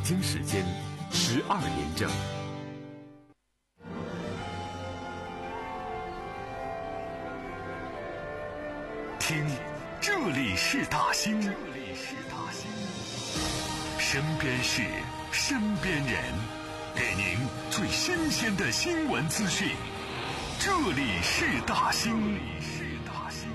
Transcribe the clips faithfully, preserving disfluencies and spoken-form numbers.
京时间十二点整。听，这里是大兴，这里是大兴，身边事，身边人，给您最新鲜的新闻资讯。这里是大兴，这里是大兴。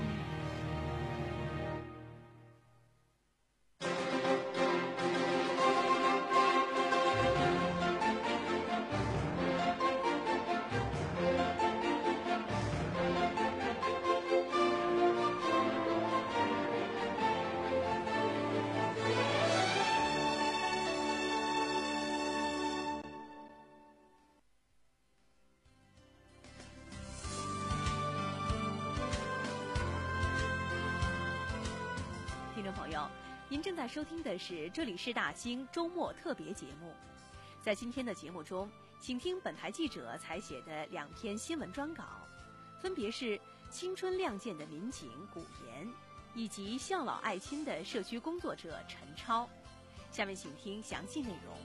听众朋友，您正在收听的是这里是大兴周末特别节目。在今天的节目中，请听本台记者采写的两篇新闻专稿，分别是青春亮剑的民警古岩，以及孝老爱亲的社区工作者陈超。下面请听详细内容。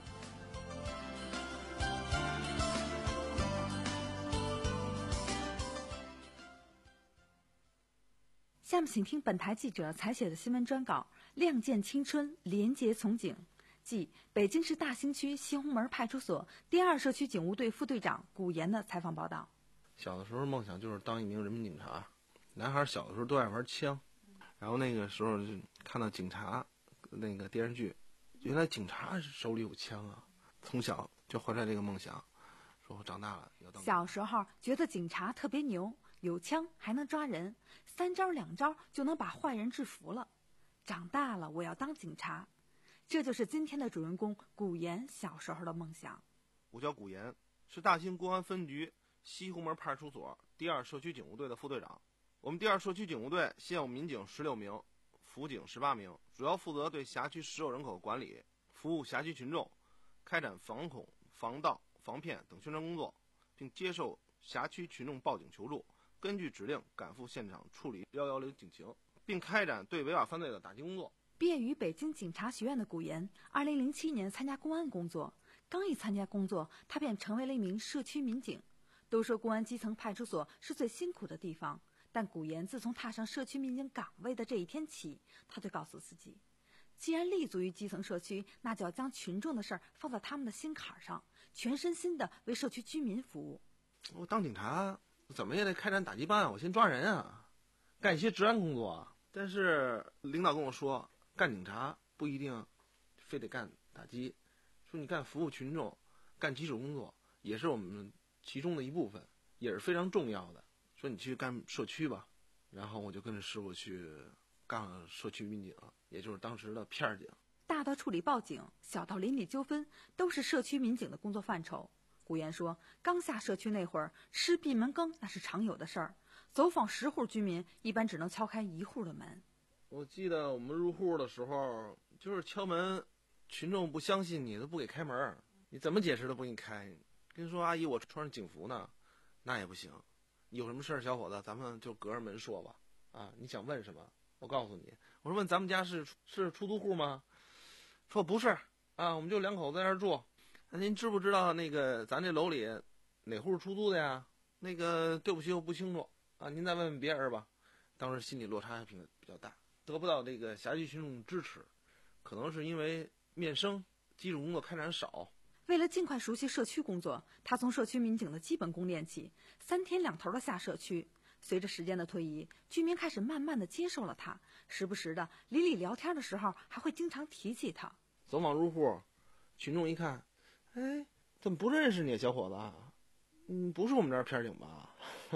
下面请听本台记者采写的新闻专稿《亮剑青春，廉洁从警》，即北京市大兴区西红门派出所第二社区警务队副队长古岩的采访报道。 小的时候梦想就是当一名人民警察，男孩小的时候都爱玩枪，然后那个时候就看到警察那个电视剧，原来警察手里有枪啊，从小就怀揣这个梦想，说我长大了要当。 小时候觉得警察特别牛，有枪还能抓人，三招两招就能把坏人制服了。长大了我要当警察，这就是今天的主人公古岩小时候的梦想。 我叫古岩，是大兴公安分局西红门派出所第二社区警务队的副队长。我们第二社区警务队现有民警十六名，辅警十八名，主要负责对辖区实有人口管理，服务辖区群众，开展防恐、防盗、防骗等宣传工作，并接受辖区群众报警求助，根据指令赶赴现场处理一一零警情，并开展对违法犯罪的打击工作。 毕业于北京警察学院的古岩，二零零七年参加公安工作，刚一参加工作，他便成为了一名社区民警。都说公安基层派出所是最辛苦的地方，但古岩自从踏上社区民警岗位的这一天起，他就告诉自己，既然立足于基层社区，那就要将群众的事儿放在他们的心坎上，全身心的为社区居民服务。 我当警察怎么也得开展打击办，我先抓人啊，干一些治安工作啊。但是领导跟我说，干警察不一定非得干打击，说你干服务群众，干基础工作也是我们其中的一部分，也是非常重要的。说你去干社区吧，然后我就跟着师傅去干了社区民警，也就是当时的片儿警。 大到处理报警，小到邻里纠纷，都是社区民警的工作范畴。古岩说，刚下社区那会儿，吃闭门羹那是常有的事儿，走访十户居民，一般只能敲开一户的门。 我记得我们入户的时候，就是敲门，群众不相信你都不给开门，你怎么解释都不给你开。跟你说阿姨我穿着警服呢，那也不行。有什么事儿小伙子咱们就隔着门说吧，啊，你想问什么我告诉你。我说问咱们家是是出租户吗？说不是啊，我们就两口子在这儿住。那您知不知道那个咱这楼里哪户出租的呀？那个对不起我不清楚啊，您再问问别人吧。当时心理落差比比较大，得不到这个辖区群众支持，可能是因为面生基础工作开展少。 为了尽快熟悉社区工作，他从社区民警的基本功练起，三天两头的下社区。随着时间的推移，居民开始慢慢的接受了他，时不时的邻里聊天的时候还会经常提起他。 走访入户，群众一看，哎，怎么不认识你小伙子啊？嗯，不是我们这儿片警吧？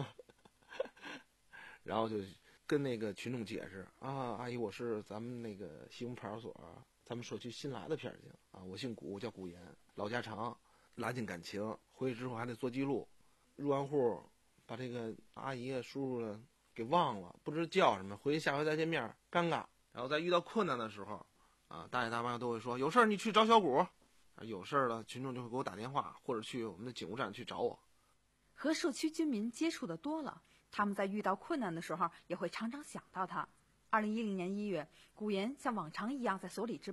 然后就跟那个群众解释啊，阿姨我是咱们那个西红派出所咱们社区新来的片警啊，我姓古，叫古岩，老家常，拉近感情。回去之后还得做记录，入完户把这个阿姨啊叔叔给忘了，不知叫什么，回去下回再见面尴尬。然后在遇到困难的时候啊，大爷大妈都会说有事你去找小古，有事了群众就会给我打电话，或者去我们的警务站去找我。 和社区居民接触的多了，他们在遇到困难的时候也会常常想到他。二零一零年一月，古岩像往常一样在所里值班，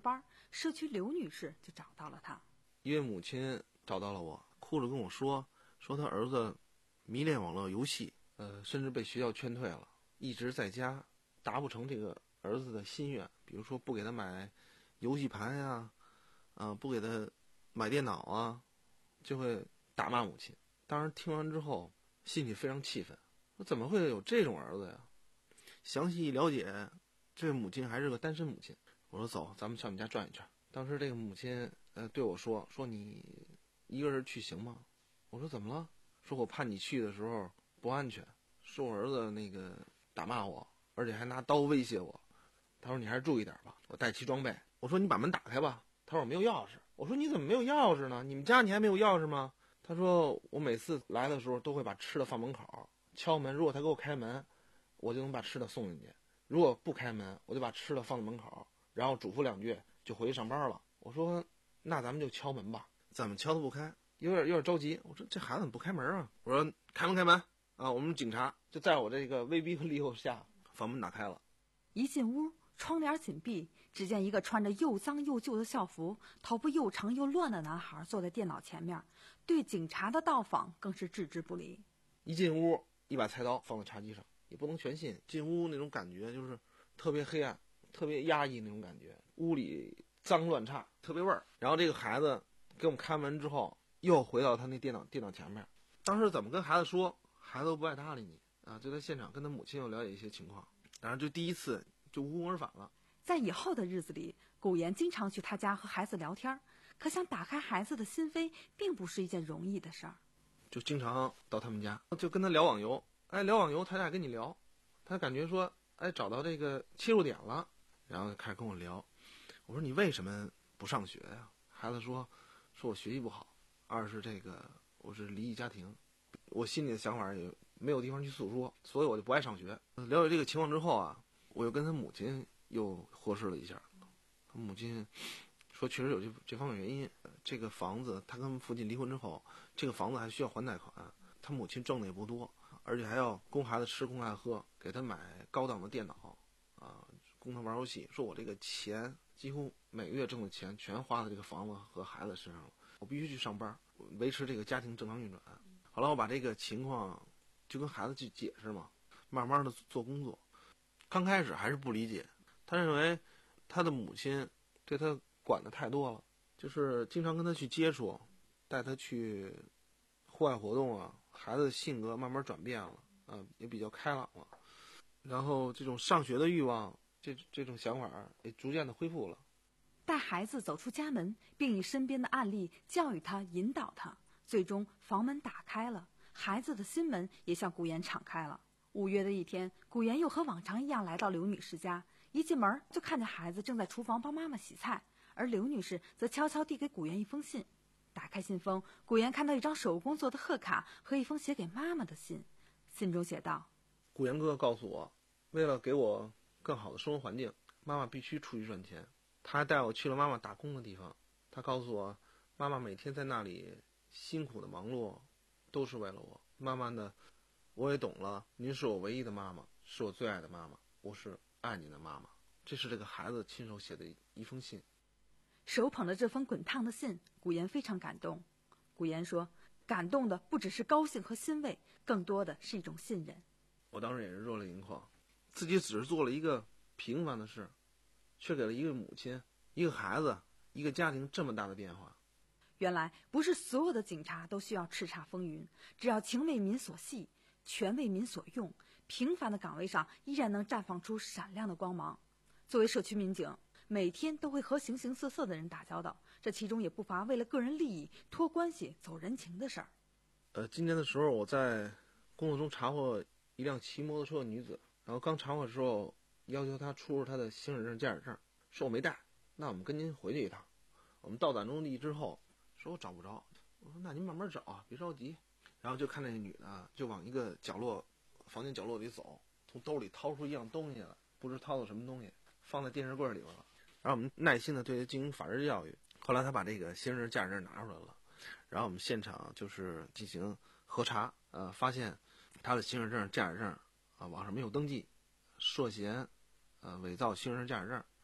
社区刘女士就找到了他。 一位母亲找到了我，哭着跟我说，说他儿子迷恋网络游戏，呃，甚至被学校劝退了，一直在家达不成这个儿子的心愿，比如说不给他买游戏盘呀，啊、呃，不给他买电脑啊，就会打骂母亲。当时听完之后，心里非常气愤，我怎么会有这种儿子呀？详细一了解，这位母亲还是个单身母亲。我说走，咱们上你家转一圈。当时这个母亲呃对我说，说你一个人去行吗？我说怎么了？说我怕你去的时候不安全，说我儿子那个打骂我，而且还拿刀威胁我。他说你还是注意点吧，我带齐装备。我说你把门打开吧。他说我没有钥匙。我说你怎么没有钥匙呢？你们家你还没有钥匙吗？他说我每次来的时候都会把吃的放门口，敲门，如果他给我开门，我就能把吃的送进去；如果不开门，我就把吃的放在门口，然后嘱咐两句就回去上班了。我说那咱们就敲门吧。怎么敲都不开，有点有点着急。我说这孩子怎么不开门啊？我说开门开门啊！我们警察就在我这个威逼利诱下，房门打开了。 一进屋，窗帘紧闭，只见一个穿着又脏又旧的校服、头发又长又乱的男孩坐在电脑前面，对警察的到访更是置之不理。 一进屋，一把菜刀放在茶几上，也不能全信。进屋那种感觉就是特别黑暗，特别压抑那种感觉，屋里脏乱差，特别味儿。然后这个孩子给我们开门之后，又回到他那电脑电脑前面。当时怎么跟孩子说，孩子都不爱搭理你啊！就在现场跟他母亲又了解一些情况，然后就第一次就无功而返了。 在以后的日子里，古岩经常去他家和孩子聊天，可想打开孩子的心扉，并不是一件容易的事儿。 就经常到他们家，就跟他聊网游。哎，聊网游，他俩跟你聊，他感觉说，哎，找到这个切入点了，然后开始跟我聊。我说你为什么不上学呀？孩子说，说我学习不好，二是这个我是离异家庭，我心里的想法也没有地方去诉说，所以我就不爱上学。了解这个情况之后啊，我又跟他母亲又核实了一下，他母亲说确实有这这方面原因。这个房子他跟父亲离婚之后，这个房子还需要还贷款，他母亲挣的也不多，而且还要供孩子吃供孩子喝，给他买高档的电脑啊，供他玩游戏。说我这个钱几乎每个月挣的钱全花在这个房子和孩子身上了，我必须去上班维持这个家庭正常运转。后来我把这个情况就跟孩子去解释嘛，慢慢的做工作。刚开始还是不理解，他认为他的母亲对他管的太多了，就是经常跟他去接触，带他去户外活动啊，孩子的性格慢慢转变了，啊，也比较开朗了，然后这种上学的欲望，这这种想法也逐渐的恢复了。 带孩子走出家门，并以身边的案例教育他、引导他，最终房门打开了，孩子的心门也向古岩敞开了。五月的一天，古岩又和往常一样来到刘女士家，一进门就看见孩子正在厨房帮妈妈洗菜，而刘女士则悄悄递给古岩一封信。打开信封，古岩看到一张手工做的贺卡和一封写给妈妈的信，信中写道： 古岩哥告诉我，为了给我更好的生活环境，妈妈必须出去赚钱。他还带我去了妈妈打工的地方，他告诉我，妈妈每天在那里辛苦的忙碌，都是为了我。慢慢的，我也懂了，您是我唯一的妈妈，是我最爱的妈妈，我是爱您的妈妈。这是这个孩子亲手写的一封信。 手捧着这封滚烫的信，古岩非常感动。古岩说，感动的不只是高兴和欣慰，更多的是一种信任。 我当时也是热泪盈眶，自己只是做了一个平凡的事，却给了一个母亲、一个孩子、一个家庭这么大的变化。 原来不是所有的警察都需要叱咤风云，只要情为民所系，权为民所用，平凡的岗位上依然能绽放出闪亮的光芒。作为社区民警，每天都会和形形色色的人打交道，这其中也不乏为了个人利益托关系走人情的事儿。 呃，今年的时候我在工作中查获一辆骑摩托车的女子，然后刚查获的时候要求她出示她的行驶证、驾驶证，说我没带，那我们跟您回去一趟。我们到达目的地之后，说我找不着，我说那您慢慢找啊，别着急。然后就看那女的就往一个角落房间角落里走，从兜里掏出一样东西来，不知掏的什么东西，放在电视柜里边了。然后我们耐心的对他进行法制教育。后来他把这个行驶证、驾驶证拿出来了，然后我们现场就是进行核查，呃，发现他的行驶证、驾驶证啊网上没有登记，涉嫌呃伪造行驶证、驾驶证，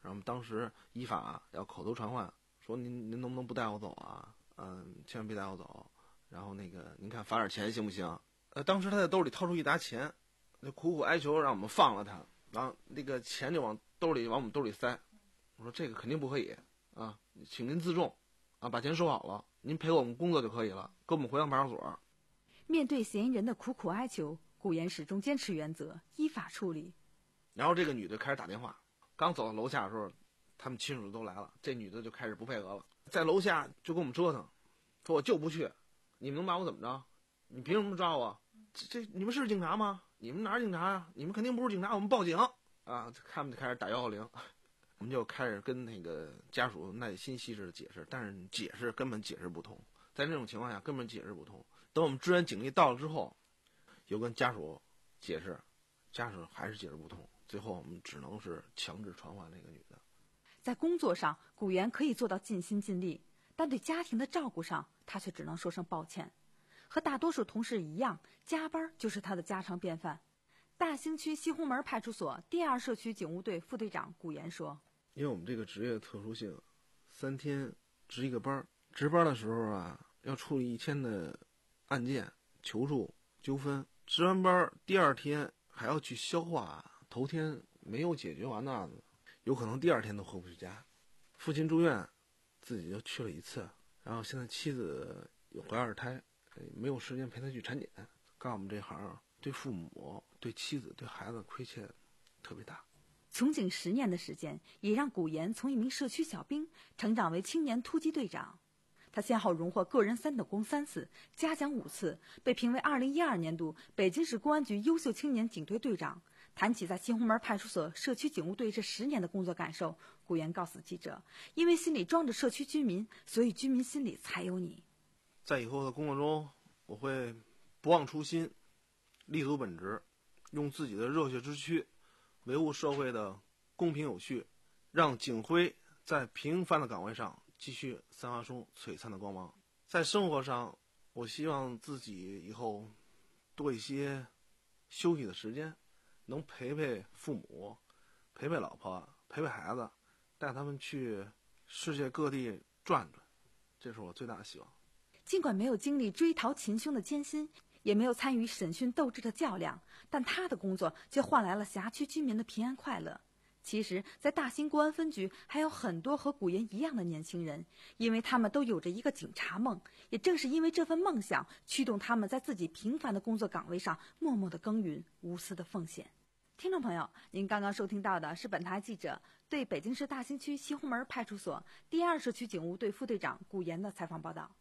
然后我们当时依法要口头传唤，说您您能不能不带我走啊？嗯，千万别带我走。然后那个您看罚点钱行不行？呃，当时他在兜里掏出一沓钱，就苦苦哀求让我们放了他，然后那个钱就往兜里往我们兜里塞。我说这个肯定不可以啊，请您自重啊，把钱收好了，您陪我们工作就可以了，跟我们回到派出所。 面对嫌疑人的苦苦哀求，古岩始终坚持原则，依法处理。 然后这个女的开始打电话，刚走到楼下的时候，他们亲属都来了，这女的就开始不配合了，在楼下就跟我们折腾，说我就不去，你们能把我怎么着？你凭什么抓我？这这你们是警察吗？你们哪是警察啊？你们肯定不是警察，我们报警啊！他们就开始打幺幺零，我们就开始跟那个家属耐心细致的解释，但是解释根本解释不通，在这种情况下根本解释不通。等我们支援警力到了之后，又跟家属解释，家属还是解释不通，最后我们只能是强制传唤那个女的。 在工作上，古岩可以做到尽心尽力，但对家庭的照顾上，他却只能说声抱歉。和大多数同事一样，加班就是他的家常便饭。大兴区西红门派出所第二社区警务队副队长古岩说：“ 因为我们这个职业特殊性，三天值一个班，值班的时候啊，要处理一天的案件、求助、纠纷。值完班第二天还要去消化头天没有解决完的案子，有可能第二天都回不去家。父亲住院，自己就去了一次，然后现在妻子有怀二胎，没有时间陪他去产检。干我们这行，对父母、对妻子、对孩子亏欠特别大。” 从警十年的时间，也让古岩从一名社区小兵成长为青年突击队长。他先后荣获个人三等功三次，嘉奖五次，被评为二零一二年度北京市公安局优秀青年警队队长。谈起在西红门派出所社区警务队这十年的工作感受，古岩告诉记者：“因为心里装着社区居民，所以居民心里才有你。” 在以后的工作中，我会不忘初心，立足本职，用自己的热血之躯维护社会的公平有序，让警徽在平凡的岗位上继续散发出璀璨的光芒。在生活上，我希望自己以后多一些休息的时间，能陪陪父母，陪陪老婆，陪陪孩子，带他们去世界各地转转，这是我最大的希望。 尽管没有经历追逃擒凶的艰辛，也没有参与审讯斗智的较量，但他的工作却换来了辖区居民的平安快乐。其实，在大兴公安分局还有很多和古岩一样的年轻人，因为他们都有着一个警察梦，也正是因为这份梦想，驱动他们在自己平凡的工作岗位上默默的耕耘，无私的奉献。听众朋友，您刚刚收听到的是本台记者对北京市大兴区西红门派出所第二社区警务队副队长古岩的采访报道。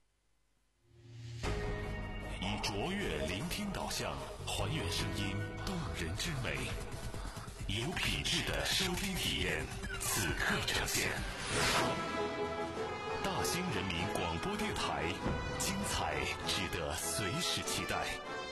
以卓越聆听导向，还原声音动人之美，有品质的收听体验，此刻呈现。大兴人民广播电台，精彩值得随时期待。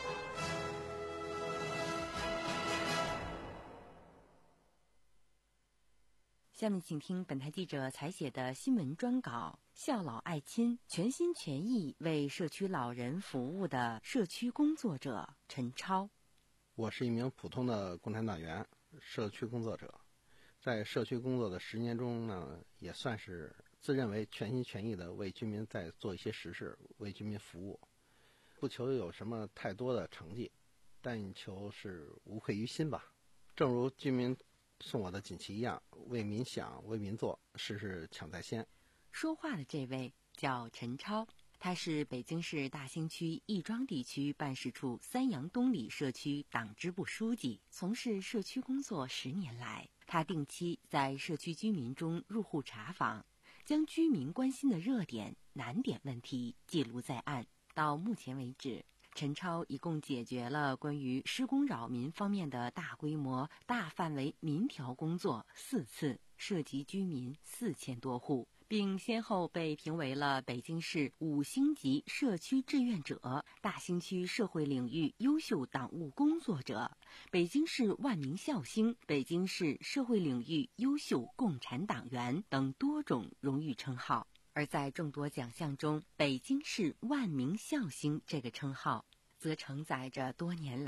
下面请听本台记者采写的新闻专稿：孝老爱亲，全心全意为社区老人服务的社区工作者陈超。 我是一名普通的共产党员，社区工作者。在社区工作的十年中呢，也算是自认为全心全意的为居民在做一些实事，为居民服务。不求有什么太多的成绩，但求是无愧于心吧。正如居民送我的锦旗一样，为民想，为民做，事事抢在先。 说话的这位叫陈超，他是北京市大兴区亦庄地区办事处三阳东里社区党支部书记，从事社区工作十年来，他定期在社区居民中入户查访，将居民关心的热点、难点问题记录在案。到目前为止，陈超一共解决了关于施工扰民方面的大规模、大范围民调工作四次，涉及居民四千多户，并先后被评为了北京市五星级社区志愿者、大兴区社会领域优秀党务工作者、北京市万名孝星、北京市社会领域优秀共产党员等多种荣誉称号。而在众多奖项中，北京市万名孝星这个称号则承载着多年来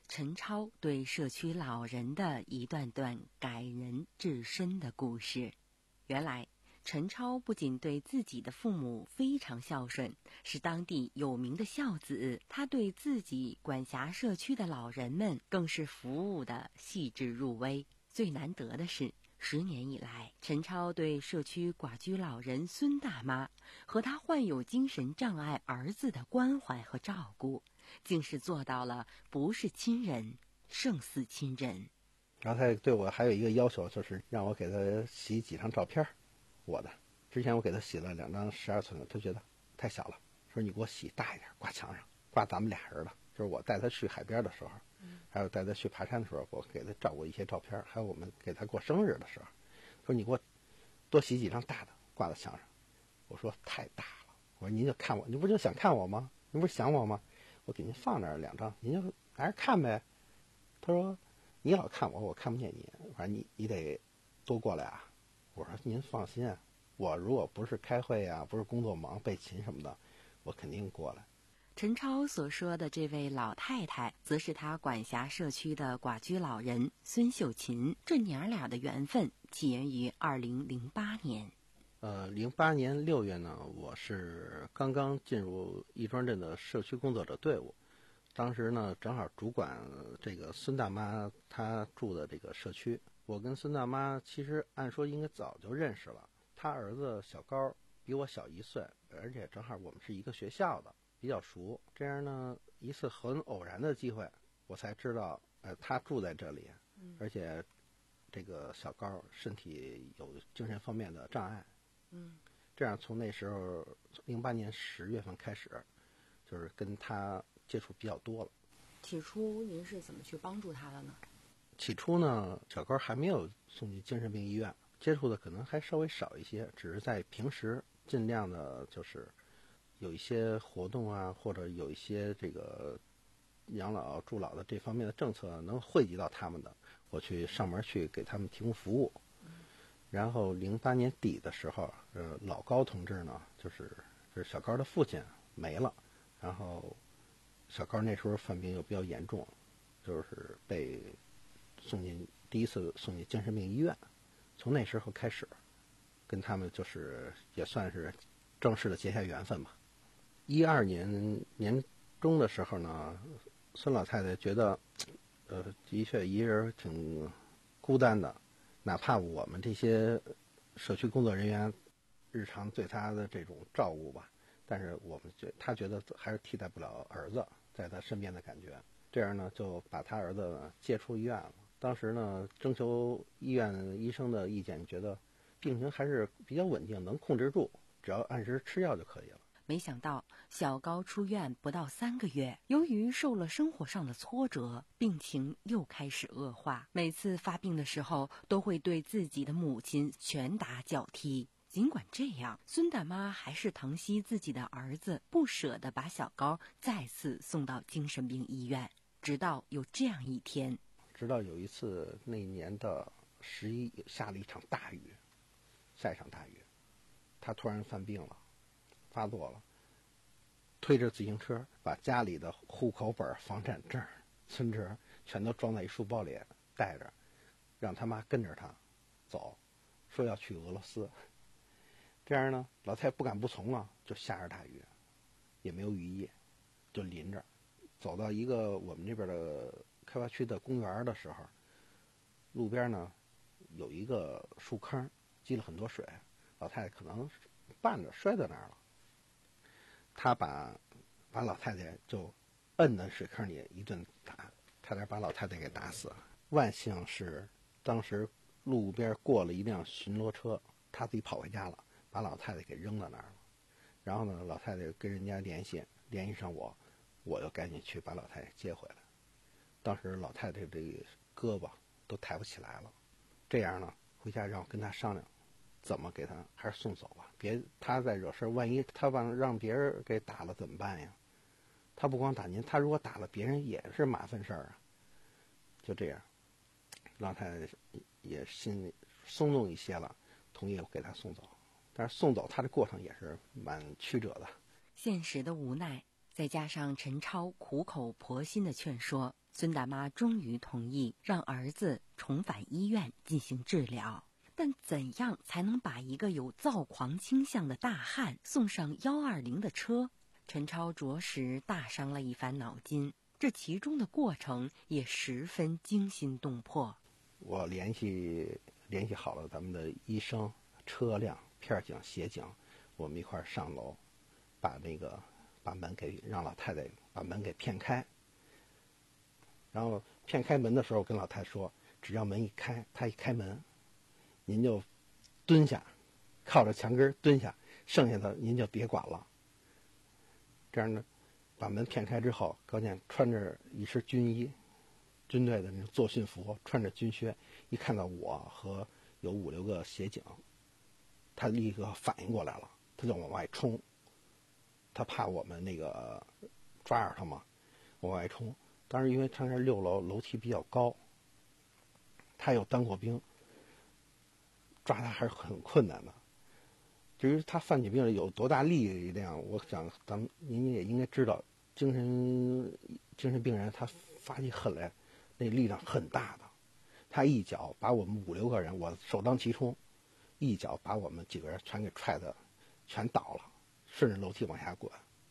陈超对社区老人的一段段感人至深的故事。原来陈超不仅对自己的父母非常孝顺，是当地有名的孝子，他对自己管辖社区的老人们更是服务的细致入微。最难得的是，十年以来，陈超对社区寡居老人孙大妈和他患有精神障碍儿子的关怀和照顾，竟是做到了不是亲人胜似亲人。 然后他对我还有一个要求，就是让我给他洗几张照片，我的。之前我给他洗了两张十二寸的，他觉得太小了，说你给我洗大一点，挂墙上，挂咱们俩人的。就是我带他去海边的时候，还有带他去爬山的时候，我给他照过一些照片，还有我们给他过生日的时候，说你给我多洗几张大的，挂在墙上。我说太大了，我说您就看我，您不就想看我吗？您不是想我吗？我给您放那儿两张，您就还是看呗。他说你老看我，我看不见你，反正你你得多过来啊。我说您放心啊，我如果不是开会啊，不是工作忙备勤什么的，我肯定过来。 陈超所说的这位老太太，则是他管辖社区的寡居老人孙秀琴。这娘俩的缘分起源于二零零八年。 呃，零八年六月呢，我是刚刚进入亦庄镇的社区工作者队伍。当时呢，正好主管这个孙大妈她住的这个社区。我跟孙大妈其实按说应该早就认识了，她儿子小高比我小一岁，而且正好我们是一个学校的，比较熟。这样呢，一次很偶然的机会，我才知道，呃，他住在这里，而且这个小高身体有精神方面的障碍。 嗯， 这样从那时候零八年十月份开始，就是跟他接触比较多了。 起初您是怎么去帮助他的呢？ 起初呢，小高还没有送进精神病医院，接触的可能还稍微少一些，只是在平时尽量的就是有一些活动啊，或者有一些这个养老助老的这方面的政策能惠及到他们的，我去上门去给他们提供服务。然后零八年底的时候，呃，老高同志呢，就是就是小高的父亲没了，然后小高那时候犯病又比较严重，就是被送进第一次送进精神病医院。从那时候开始，跟他们就是也算是正式的结下缘分吧。一二年年中的时候呢，孙老太太觉得，呃，的确一人挺孤单的。哪怕我们这些社区工作人员日常对他的这种照顾吧，但是我们觉他觉得还是替代不了儿子在他身边的感觉。这样呢，就把他儿子呢接出医院了。当时呢，征求医院医生的意见，觉得病情还是比较稳定，能控制住，只要按时吃药就可以了。 没想到小高出院不到三个月，由于受了生活上的挫折，病情又开始恶化。每次发病的时候，都会对自己的母亲拳打脚踢。尽管这样，孙大妈还是疼惜自己的儿子，不舍得把小高再次送到精神病医院。直到有这样一天， 直到有一次那年的十一下了一场大雨，下一场大雨，他突然犯病了。发作了，推着自行车把家里的户口本、房产证、存折全都装在一书包里带着，让他妈跟着他走，说要去俄罗斯。这样呢，老太太不敢不从啊，就下着大雨，也没有雨衣，就淋着走到一个我们这边的开发区的公园的时候，路边呢有一个树坑，积了很多水，老太太可能绊着摔在那儿了。他把把老太太就摁在水坑里一顿打，差点把老太太给打死了。万幸是当时路边过了一辆巡逻车，他自己跑回家了，把老太太给扔到那儿了。然后呢，老太太跟人家联系，联系上我，我就赶紧去把老太太接回来。当时老太太这个胳膊都抬不起来了，这样呢，回家让我跟他商量，怎么给他还是送走吧，别他再惹事，万一他把让别人给打了怎么办呀？他不光打您，他如果打了别人也是麻烦事儿啊。就这样，老太太也心里松动一些了，同意我给他送走。但是送走他的过程也是蛮曲折的。 现实的无奈再加上陈超苦口婆心的劝说，孙大妈终于同意让儿子重返医院进行治疗。但怎样才能把一个有躁狂倾向的大汉送上幺二零的车？陈超着实大伤了一番脑筋，这其中的过程也十分惊心动魄。 我联系联系好了咱们的医生、车辆、片警、协警，我们一块儿上楼，把那个把门给让老太太把门给骗开。然后骗开门的时候，跟老太太说，只要门一开，她一开门，您就蹲下，靠着墙根蹲下，剩下的您就别管了。这样呢，把门骗开之后，高健穿着一身军衣，军队的那种作训服，穿着军靴，一看到我和有五六个协警，他立刻反应过来了，他就往外冲。他怕我们那个抓着他嘛，往外冲。当时因为他那六楼楼梯比较高，他有当过兵，抓他还是很困难的。至于他犯起病有多大力量，我想咱们您也应该知道，精神精神病人他发起狠来，那力量很大的。他一脚把我们五六个人，我首当其冲，一脚把我们几个人全给踹的全倒了，顺着楼梯往下滚。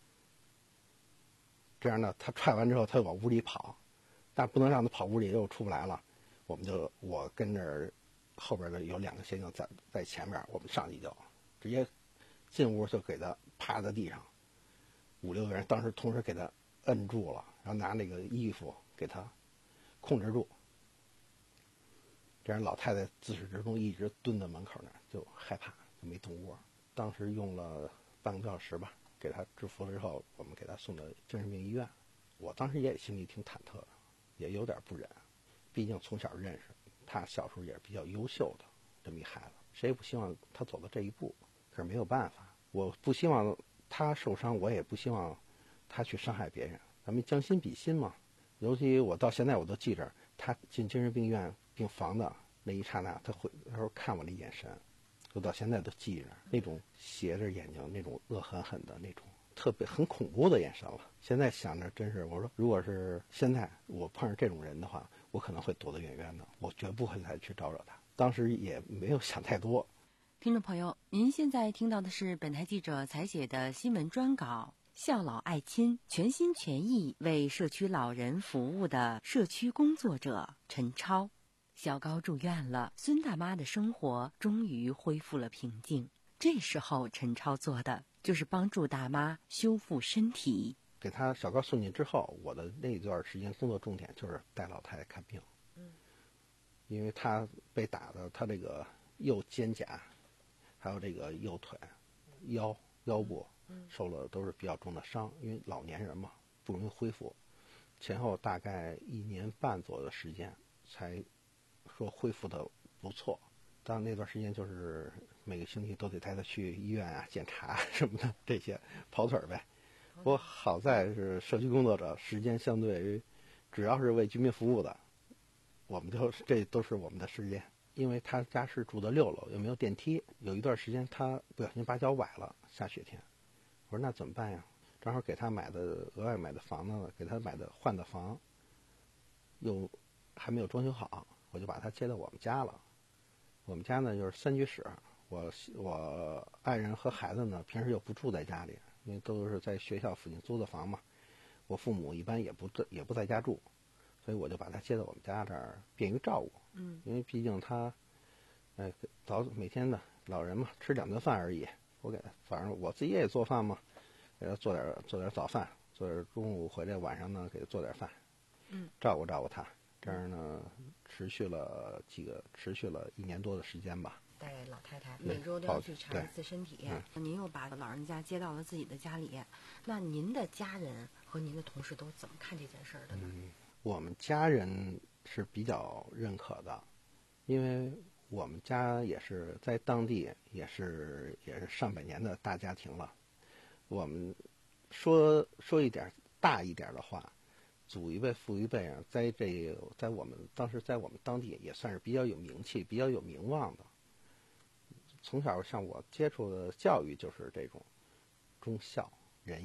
这样呢，他踹完之后，他就往屋里跑，但不能让他跑屋里又出不来了。我们就我跟着后边的有两个协警在在前面，我们上去就直接进屋就给他趴在地上，五六个人当时同时给他摁住了，然后拿那个衣服给他控制住。这样老太太自始至终一直蹲在门口那儿，就害怕，就没动窝。当时用了半个多小时吧，给他制服了之后，我们给他送到精神病医院。我当时也心里挺忐忑的，也有点不忍，毕竟从小认识，他小时候也是比较优秀的这么一孩子，谁也不希望他走到这一步。可是没有办法，我不希望他受伤，我也不希望他去伤害别人，咱们将心比心嘛。尤其我到现在我都记着，他进精神病院病房的那一刹那，他回他说看我的眼神，我到现在都记着，那种斜着眼睛，那种恶狠狠的那种特别很恐怖的眼神了。现在想着真是，我说如果是现在我碰上这种人的话，我可能会躲得远远的，我绝不会再去招惹他。当时也没有想太多。 听众朋友，您现在听到的是本台记者采写的新闻专稿，孝老爱亲，全心全意为社区老人服务的社区工作者陈超。小高住院了，孙大妈的生活终于恢复了平静。这时候陈超做的就是帮助大妈修复身体。 给他小高送进之后，我的那段时间工作重点就是带老太太看病。嗯，因为他被打的，他这个右肩胛，还有这个右腿、腰、腰部受了都是比较重的伤，因为老年人嘛，不容易恢复。前后大概一年半左右的时间才说恢复的不错。当然那段时间就是每个星期都得带他去医院啊检查什么的，这些跑腿呗。不过好在是社区工作者，时间相对于只要是为居民服务的，我们就这都是我们的时间。因为他家是住的六楼，又没有电梯，有一段时间他不小心把脚崴了，下雪天。我说那怎么办呀？正好给他买的额外买的房子，给他买的换的房，又还没有装修好，我就把他接到我们家了。我们家呢就是三居室，我我爱人和孩子呢平时又不住在家里，因为都是在学校附近租的房嘛。我父母一般也不在也不在家住，所以我就把他接到我们家这儿，便于照顾。嗯，因为毕竟他，哎，早每天的老人嘛，吃两顿饭而已。我给他，反正我自己也做饭嘛，给他做点做点早饭，做点中午回来晚上呢给他做点饭，嗯，照顾照顾他。这样呢，持续了几个，持续了一年多的时间吧。 带老太太每周都要去查一次身体，嗯、您又把老人家接到了自己的家里，那您的家人和您的同事都怎么看这件事儿的呢？ 嗯，我们家人是比较认可的，因为我们家也是在当地也是也是上百年的大家庭了。我们说说一点大一点的话，祖一辈父一辈啊，在这在我们当时在我们当地也算是比较有名气、比较有名望的。从小像我接触的教育就是这种忠孝仁义，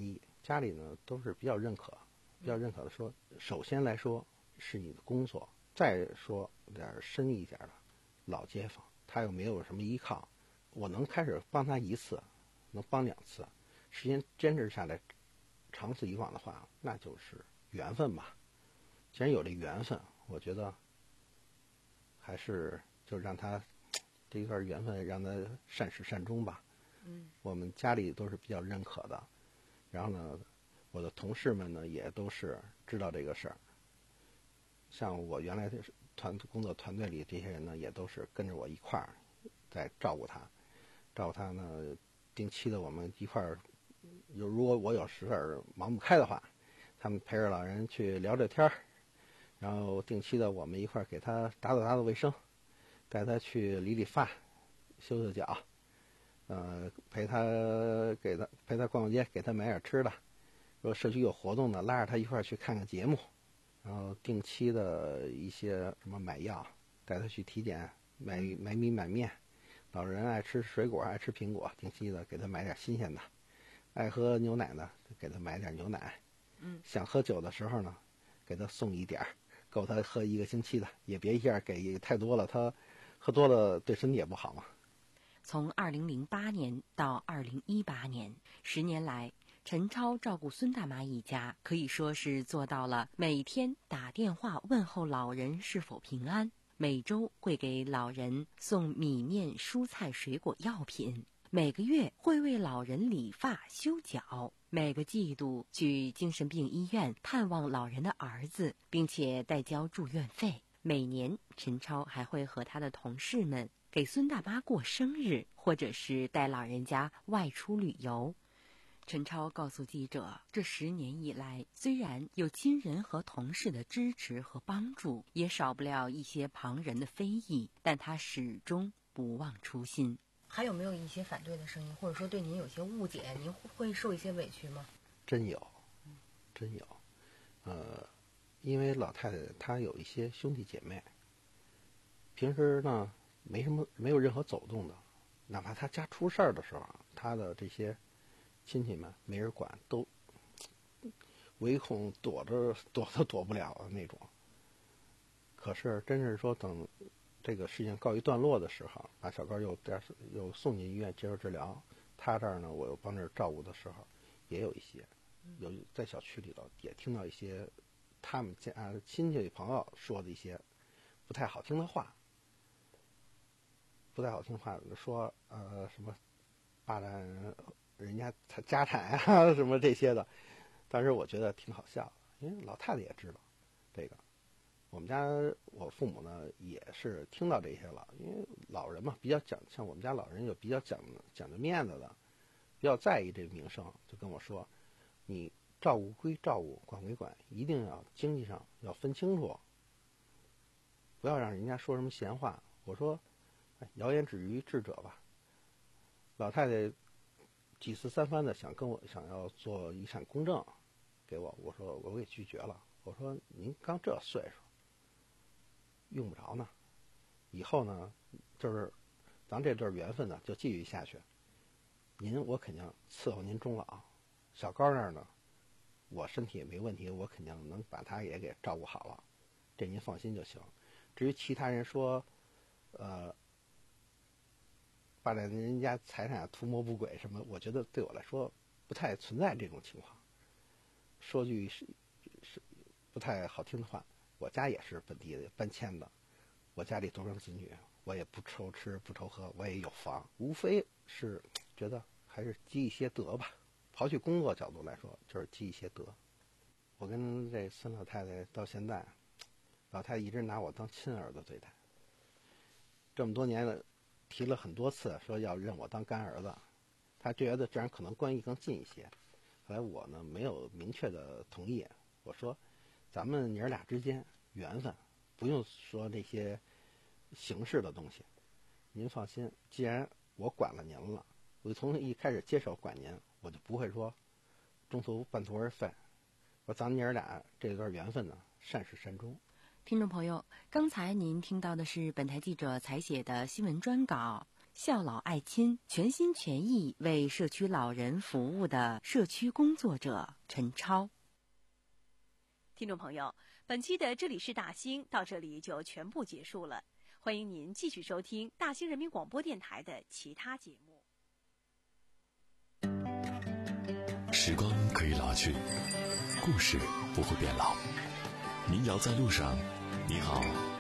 家里呢都是比较认可，比较认可的说，首先来说是你的工作，再说点深一点的老街坊，他又没有什么依靠，我能开始帮他一次，能帮两次，时间坚持下来，长此以往的话，那就是缘分吧。既然有这缘分，我觉得还是就让他这一段缘分让他善始善终吧。 嗯， 我们家里都是比较认可的，然后呢，我的同事们呢也都是知道这个事儿。像我原来的团工作团队里这些人呢，也都是跟着我一块儿在照顾他，照顾他呢，定期的我们一块儿，有如果我有事儿忙不开的话，他们陪着老人去聊着天儿，然后定期的我们一块儿给他打扫打扫卫生，带他去理理发，修修脚。呃，陪他给他陪他逛逛街，给他买点吃的。如果社区有活动呢，拉着他一块儿去看看节目，然后定期的一些什么买药，带他去体检，买买米买面。老人爱吃水果，爱吃苹果，定期的给他买点新鲜的。爱喝牛奶呢，给他买点牛奶。 嗯， 想喝酒的时候呢，给他送一点儿，够他喝一个星期的，也别一下给太多了，他喝多了对身体也不好嘛。 从二零零八年到二零一八年，十年来，陈超照顾孙大妈一家，可以说是做到了每天打电话问候老人是否平安，每周会给老人送米面、蔬菜、水果、药品，每个月会为老人理发、修脚，每个季度去精神病医院探望老人的儿子，并且代交住院费。每年，陈超还会和他的同事们给孙大妈过生日，或者是带老人家外出旅游。陈超告诉记者，这十年以来，虽然有亲人和同事的支持和帮助，也少不了一些旁人的非议，但他始终不忘初心。 还有没有一些反对的声音，或者说对您有些误解，您会受一些委屈吗？ 真有，真有。呃，因为老太太她有一些兄弟姐妹，平时呢没什么没有任何走动的，哪怕她家出事儿的时候，她的这些亲戚们没人管，都唯恐躲着躲都躲不了的那种。可是真是说等这个事情告一段落的时候，把小高又又送进医院接受治疗，他这儿呢我又帮着照顾的时候，也有一些有在小区里头也听到一些他们家亲戚朋友说的一些不太好听的话，不太好听的话说呃什么霸占人家家产啊什么这些的，但是我觉得挺好笑的，因为老太太也知道这个。我们家我父母呢也是听到这些了，因为老人嘛比较讲，像我们家老人有比较讲讲究面子的，比较在意这个名声，就跟我说，你照顾归照顾，管归管，一定要经济上要分清楚，不要让人家说什么闲话。我说，哎，谣言止于智者吧。老太太几次三番的想跟我想要做遗产公证给我，我说我给拒绝了。我说您刚这岁数，用不着呢，以后呢，就是咱这段缘分呢就继续下去。您我肯定伺候您终老，小高那儿呢，我身体也没问题，我肯定能把他也给照顾好了，这您放心就行。至于其他人说，呃，霸占人家财产、图谋不轨什么，我觉得对我来说不太存在这种情况。说句是是不太好听的话，我家也是本地的搬迁的，我家里独生子女，我也不愁吃不愁喝，我也有房，无非是觉得还是积一些德吧。刨去工作角度来说，就是积一些德。我跟这孙老太太到现在，老太太一直拿我当亲儿子对待。这么多年了，提了很多次说要认我当干儿子，她觉得这样可能关系更近一些。后来我呢没有明确的同意，我说咱们娘儿俩之间缘分，不用说这些形式的东西。您放心，既然我管了您了，我就从一开始接手管您，我就不会说中途半途而废。说咱们娘儿俩这段缘分呢，善始善终。 听众朋友，刚才您听到的是本台记者采写的新闻专稿。 孝老爱亲、全心全意为社区老人服务的社区工作者陈超。 听众朋友，本期的这里是大兴到这里就全部结束了，欢迎您继续收听大兴人民广播电台的其他节目。 时光可以老去，故事不会变老。民谣在路上，你好。